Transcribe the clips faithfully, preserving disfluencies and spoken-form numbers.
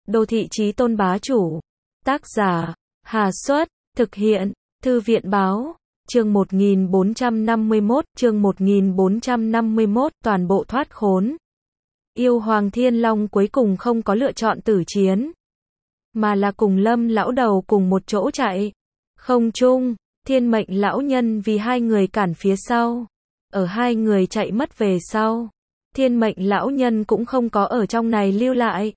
Đô thị chí tôn bá chủ. Tác giả, Hà Xuất, thực hiện, Thư viện báo, chương một nghìn bốn trăm năm mươi mốt, chương một nghìn bốn trăm năm mươi mốt, toàn bộ thoát khốn. Yêu Hoàng Thiên Long cuối cùng không có lựa chọn tử chiến, mà là cùng Lâm lão đầu cùng một chỗ chạy. Không trung, Thiên Mệnh lão nhân vì hai người cản phía sau. Ở hai người chạy mất về sau, Thiên Mệnh lão nhân cũng không có ở trong này lưu lại.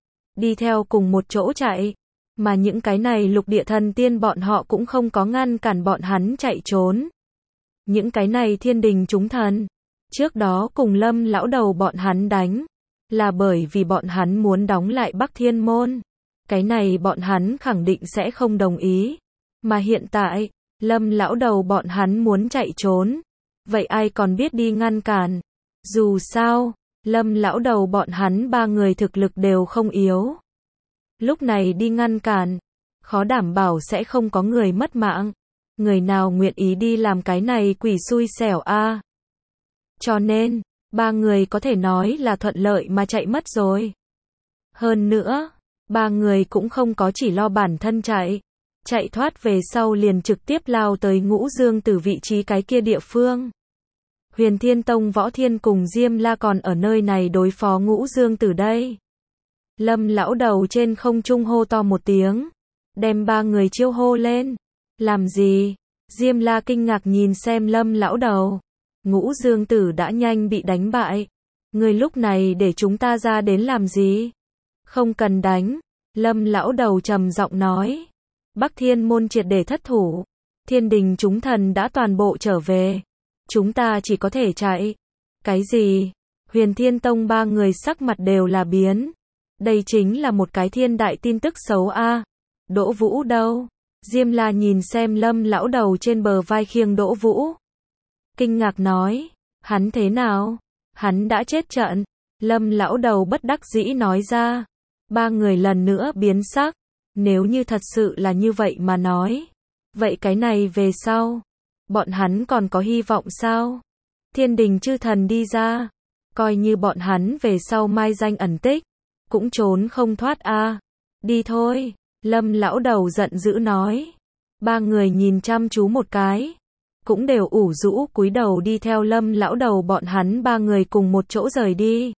Đi theo cùng một chỗ chạy, mà những cái này lục địa thần tiên bọn họ cũng không có ngăn cản bọn hắn chạy trốn. Những cái này thiên đình chúng thần, trước đó cùng Lâm lão đầu bọn hắn đánh, là bởi vì bọn hắn muốn đóng lại Bắc Thiên Môn. Cái này bọn hắn khẳng định sẽ không đồng ý. Mà hiện tại, Lâm lão đầu bọn hắn muốn chạy trốn, vậy ai còn biết đi ngăn cản. Dù sao, Lâm lão đầu bọn hắn ba người thực lực đều không yếu. Lúc này đi ngăn cản, khó đảm bảo sẽ không có người mất mạng. Người nào nguyện ý đi làm cái này quỷ xui xẻo a. Cho nên, ba người có thể nói là thuận lợi mà chạy mất rồi. Hơn nữa, ba người cũng không có chỉ lo bản thân chạy. Chạy thoát về sau liền trực tiếp lao tới Ngũ Dương Tử vị trí cái kia địa phương. Huyền Thiên Tông Võ Thiên cùng Diêm La còn ở nơi này đối phó Ngũ Dương Tử đây. Lâm lão đầu trên không trung hô to một tiếng, đem ba người chiêu hô lên. Làm gì? Diêm La kinh ngạc nhìn xem Lâm lão đầu. Ngũ Dương Tử đã nhanh bị đánh bại. Người lúc này để chúng ta ra đến làm gì? Không cần đánh. Lâm lão đầu trầm giọng nói. Bắc Thiên Môn triệt để thất thủ. Thiên đình chúng thần đã toàn bộ trở về. Chúng ta chỉ có thể chạy. Cái gì? Huyền Thiên Tông ba người sắc mặt đều là biến. Đây chính là một cái thiên đại tin tức xấu a. À. Đỗ Vũ đâu? Diêm La nhìn xem Lâm lão đầu trên bờ vai khiêng Đỗ Vũ. Kinh ngạc nói, hắn thế nào? Hắn đã chết trận. Lâm lão đầu bất đắc dĩ nói ra. Ba người lần nữa biến sắc. Nếu như thật sự là như vậy mà nói, vậy cái này về sau, bọn hắn còn có hy vọng sao? Thiên đình chư thần đi ra, coi như bọn hắn về sau mai danh ẩn tích, cũng trốn không thoát a. À. Đi thôi, Lâm lão đầu giận dữ nói. Ba người nhìn chăm chú một cái, cũng đều ủ rũ cúi đầu đi theo Lâm lão đầu bọn hắn ba người cùng một chỗ rời đi.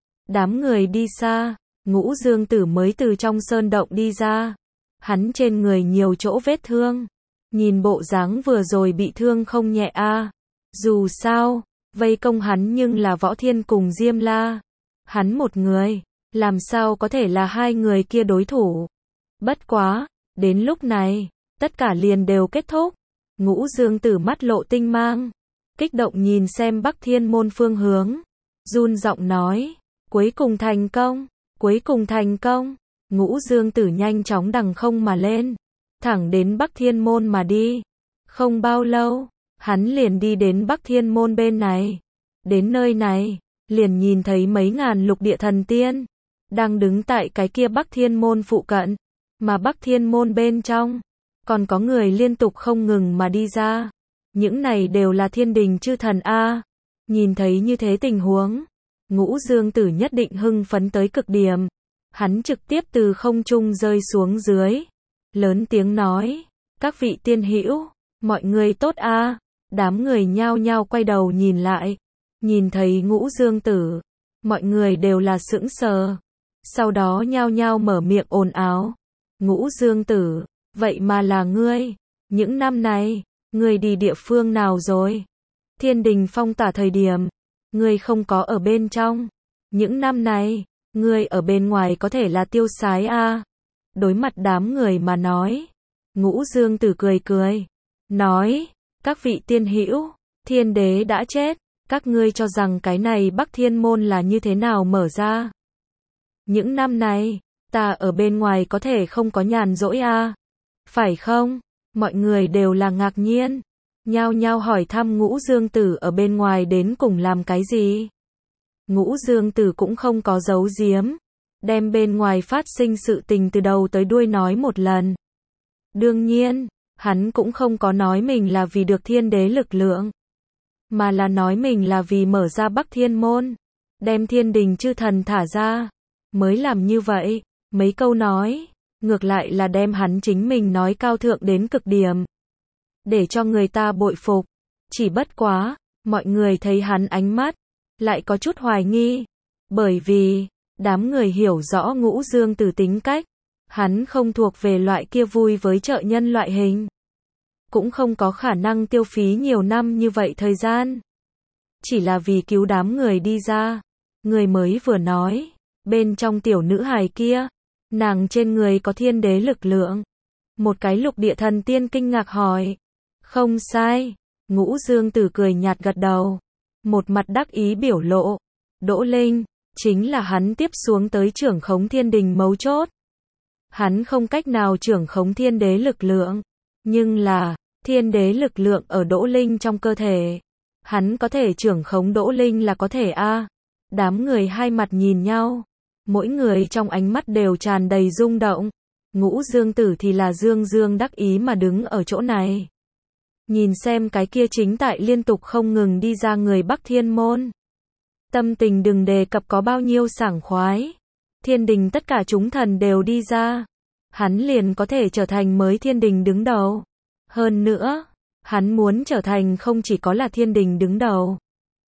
Đám người đi xa, Ngũ Dương Tử mới từ trong sơn động đi ra. Hắn trên người nhiều chỗ vết thương. Nhìn bộ dáng vừa rồi bị thương không nhẹ a. À. Dù sao, vây công hắn nhưng là Võ Thiên cùng Diêm La. Hắn một người, làm sao có thể là hai người kia đối thủ. Bất quá, đến lúc này, tất cả liền đều kết thúc. Ngũ Dương Tử mắt lộ tinh mang, kích động nhìn xem Bắc Thiên Môn phương hướng, run giọng nói, cuối cùng thành công. Cuối cùng thành công. Ngũ Dương Tử nhanh chóng đằng không mà lên, thẳng đến Bắc Thiên Môn mà đi. Không bao lâu, hắn liền đi đến Bắc Thiên Môn bên này. Đến nơi này, liền nhìn thấy mấy ngàn lục địa thần tiên đang đứng tại cái kia Bắc Thiên Môn phụ cận, mà Bắc Thiên Môn bên trong còn có người liên tục không ngừng mà đi ra. Những này đều là thiên đình chư thần a. Nhìn thấy như thế tình huống, Ngũ Dương Tử nhất định hưng phấn tới cực điểm. Hắn trực tiếp từ không trung rơi xuống dưới, lớn tiếng nói, các vị tiên hữu, mọi người tốt a. À? Đám người nhao nhao quay đầu nhìn lại, nhìn thấy Ngũ Dương Tử, mọi người đều là sững sờ, sau đó nhao nhao mở miệng ồn ào. Ngũ Dương Tử, vậy mà là ngươi, những năm này, ngươi đi địa phương nào rồi? Thiên đình phong tỏa thời điểm, ngươi không có ở bên trong. Những năm này, ngươi ở bên ngoài có thể là tiêu sái a. À. Đối mặt đám người mà nói, Ngũ Dương Tử cười cười, nói, các vị tiên hữu, thiên đế đã chết, các ngươi cho rằng cái này Bắc Thiên Môn là như thế nào mở ra? Những năm này, ta ở bên ngoài có thể không có nhàn rỗi a. À. Phải không? Mọi người đều là ngạc nhiên. Nhao nhao hỏi thăm Ngũ Dương Tử ở bên ngoài đến cùng làm cái gì. Ngũ Dương Tử cũng không có giấu giếm, đem bên ngoài phát sinh sự tình từ đầu tới đuôi nói một lần. Đương nhiên, hắn cũng không có nói mình là vì được thiên đế lực lượng, mà là nói mình là vì mở ra Bắc Thiên Môn, đem thiên đình chư thần thả ra, mới làm như vậy. Mấy câu nói, ngược lại là đem hắn chính mình nói cao thượng đến cực điểm. Để cho người ta bội phục. Chỉ bất quá, mọi người thấy hắn ánh mắt, lại có chút hoài nghi. Bởi vì, đám người hiểu rõ Ngũ Dương Tử tính cách. Hắn không thuộc về loại kia vui với trợ nhân loại hình. Cũng không có khả năng tiêu phí nhiều năm như vậy thời gian. Chỉ là vì cứu đám người đi ra. Người mới vừa nói, bên trong tiểu nữ hài kia, nàng trên người có thiên đế lực lượng. Một cái lục địa thần tiên kinh ngạc hỏi. Không sai, Ngũ Dương Tử cười nhạt gật đầu. Một mặt đắc ý biểu lộ. Đỗ Linh, chính là hắn tiếp xuống tới trưởng khống thiên đình mấu chốt. Hắn không cách nào trưởng khống thiên đế lực lượng. Nhưng là, thiên đế lực lượng ở Đỗ Linh trong cơ thể. Hắn có thể trưởng khống Đỗ Linh là có thể a. À. Đám người hai mặt nhìn nhau. Mỗi người trong ánh mắt đều tràn đầy rung động. Ngũ Dương Tử thì là dương dương đắc ý mà đứng ở chỗ này. Nhìn xem cái kia chính tại liên tục không ngừng đi ra người Bắc Thiên Môn. Tâm tình đừng đề cập có bao nhiêu sảng khoái. Thiên đình tất cả chúng thần đều đi ra. Hắn liền có thể trở thành mới thiên đình đứng đầu. Hơn nữa, hắn muốn trở thành không chỉ có là thiên đình đứng đầu.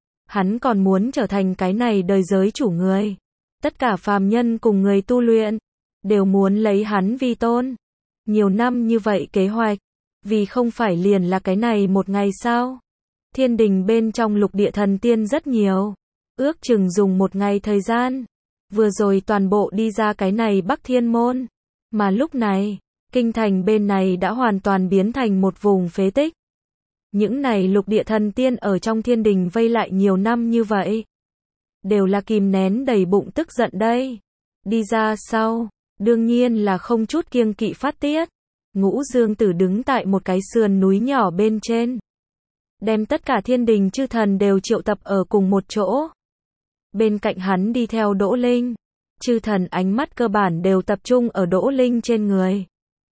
Hắn còn muốn trở thành cái này đời giới chủ người. Tất cả phàm nhân cùng người tu luyện, đều muốn lấy hắn vi tôn. Nhiều năm như vậy kế hoạch, vì không phải liền là cái này một ngày sao? Thiên đình bên trong lục địa thần tiên rất nhiều. Ước chừng dùng một ngày thời gian. Vừa rồi toàn bộ đi ra cái này Bắc Thiên Môn. Mà lúc này, kinh thành bên này đã hoàn toàn biến thành một vùng phế tích. Những này lục địa thần tiên ở trong thiên đình vây lại nhiều năm như vậy. Đều là kìm nén đầy bụng tức giận đây. Đi ra sau, đương nhiên là không chút kiêng kỵ phát tiết. Ngũ Dương Tử đứng tại một cái sườn núi nhỏ bên trên. Đem tất cả thiên đình chư thần đều triệu tập ở cùng một chỗ. Bên cạnh hắn đi theo Đỗ Linh. Chư thần ánh mắt cơ bản đều tập trung ở Đỗ Linh trên người.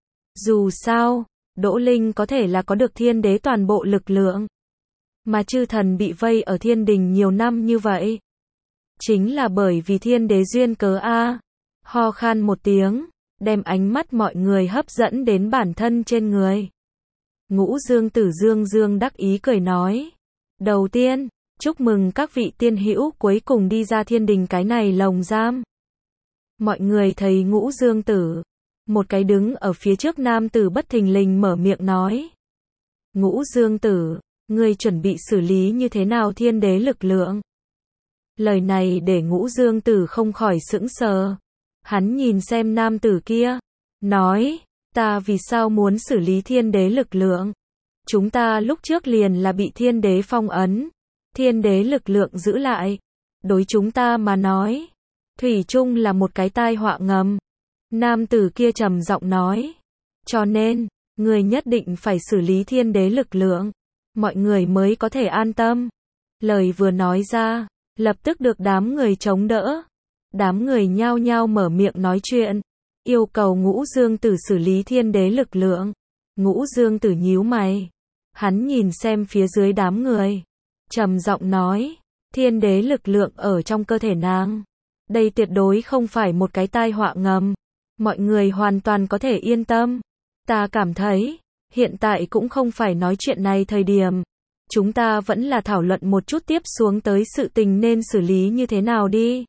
Dù sao, Đỗ Linh có thể là có được thiên đế toàn bộ lực lượng. Mà chư thần bị vây ở thiên đình nhiều năm như vậy. Chính là bởi vì thiên đế duyên cớ a. Ho khan một tiếng, đem ánh mắt mọi người hấp dẫn đến bản thân trên người. Ngũ Dương Tử dương dương đắc ý cười nói. Đầu tiên, chúc mừng các vị tiên hữu cuối cùng đi ra thiên đình cái này lồng giam. Mọi người thấy Ngũ Dương Tử. Một cái đứng ở phía trước nam tử bất thình lình mở miệng nói. Ngũ Dương Tử, ngươi chuẩn bị xử lý như thế nào thiên đế lực lượng? Lời này để Ngũ Dương Tử không khỏi sững sờ. Hắn nhìn xem nam tử kia. Nói, ta vì sao muốn xử lý thiên đế lực lượng? Chúng ta lúc trước liền là bị thiên đế phong ấn. Thiên đế lực lượng giữ lại. Đối chúng ta mà nói. Thủy chung là một cái tai họa ngầm. Nam tử kia trầm giọng nói. Cho nên, người nhất định phải xử lý thiên đế lực lượng. Mọi người mới có thể an tâm. Lời vừa nói ra, lập tức được đám người chống đỡ. Đám người nhao nhao mở miệng nói chuyện. Yêu cầu Ngũ Dương Tử xử lý thiên đế lực lượng. Ngũ Dương Tử nhíu mày. Hắn nhìn xem phía dưới đám người. Trầm giọng nói. Thiên đế lực lượng ở trong cơ thể nàng. Đây tuyệt đối không phải một cái tai họa ngầm. Mọi người hoàn toàn có thể yên tâm. Ta cảm thấy, hiện tại cũng không phải nói chuyện này thời điểm. Chúng ta vẫn là thảo luận một chút tiếp xuống tới sự tình nên xử lý như thế nào đi.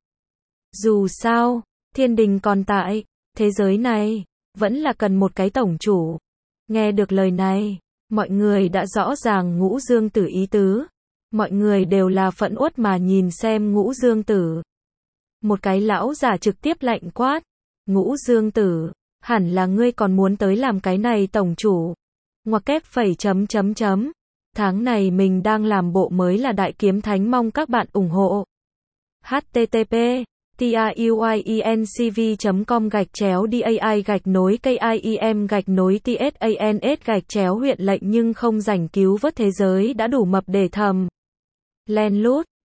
Dù sao, thiên đình còn tại, thế giới này, vẫn là cần một cái tổng chủ. Nghe được lời này, mọi người đã rõ ràng Ngũ Dương Tử ý tứ. Mọi người đều là phẫn uất mà nhìn xem Ngũ Dương Tử. Một cái lão giả trực tiếp lạnh quát. Ngũ Dương Tử, hẳn là ngươi còn muốn tới làm cái này tổng chủ. Ngoặc kép phẩy chấm chấm chấm. Tháng này mình đang làm bộ mới là Đại Kiếm Thánh, mong các bạn ủng hộ. H T T P TRUIENCV chấm com gạch chéo DAI gạch nối KIEM gạch nối TSANS gạch chéo huyện lệnh nhưng không rảnh cứu vớt thế giới đã đủ mập để thầm. Len lút.